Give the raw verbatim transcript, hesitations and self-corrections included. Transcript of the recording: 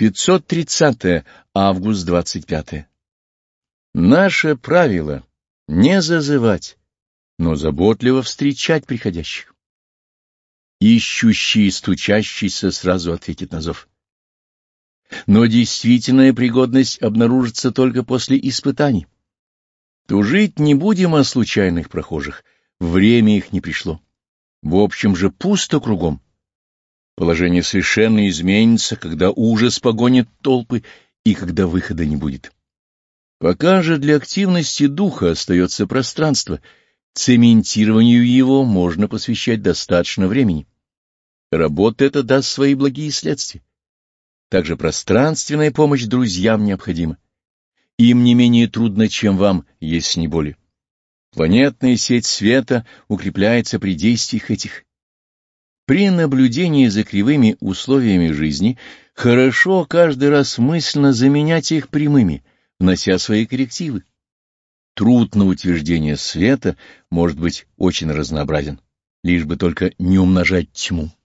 пятьсот тридцатое август двадцать пятое. Наше правило — не зазывать, но заботливо встречать приходящих. Ищущий и стучащийся сразу ответит на зов. Но действительная пригодность обнаружится только после испытаний. Тужить не будем о случайных прохожих, время их не пришло. В общем же пусто кругом. Положение совершенно изменится, когда ужас погонит толпы и когда выхода не будет. Пока же для активности духа остается пространство, цементированию его можно посвящать достаточно времени. Работа эта даст свои благие следствия. Также пространственная помощь друзьям необходима. Им не менее трудно, чем вам, если не более. Планетная сеть света укрепляется при действиях этих. При наблюдении за кривыми условиями жизни хорошо каждый раз мысленно заменять их прямыми, внося свои коррективы. Труд на утверждение света может быть очень разнообразен, лишь бы только не умножать тьму.